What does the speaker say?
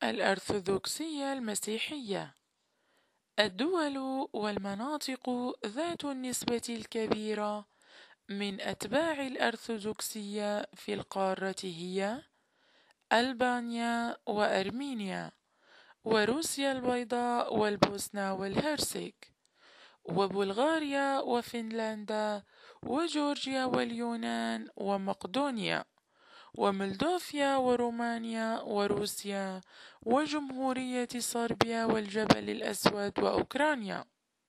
الأرثوذكسية المسيحية. الدول والمناطق ذات النسبة الكبيرة من أتباع الأرثوذكسية في القارة هي ألبانيا وأرمينيا وروسيا البيضاء والبوسنة والهرسك وبلغاريا وفنلندا وجورجيا واليونان ومقدونيا ومولدوفيا ورومانيا وروسيا وجمهورية صربيا والجبل الأسود وأوكرانيا.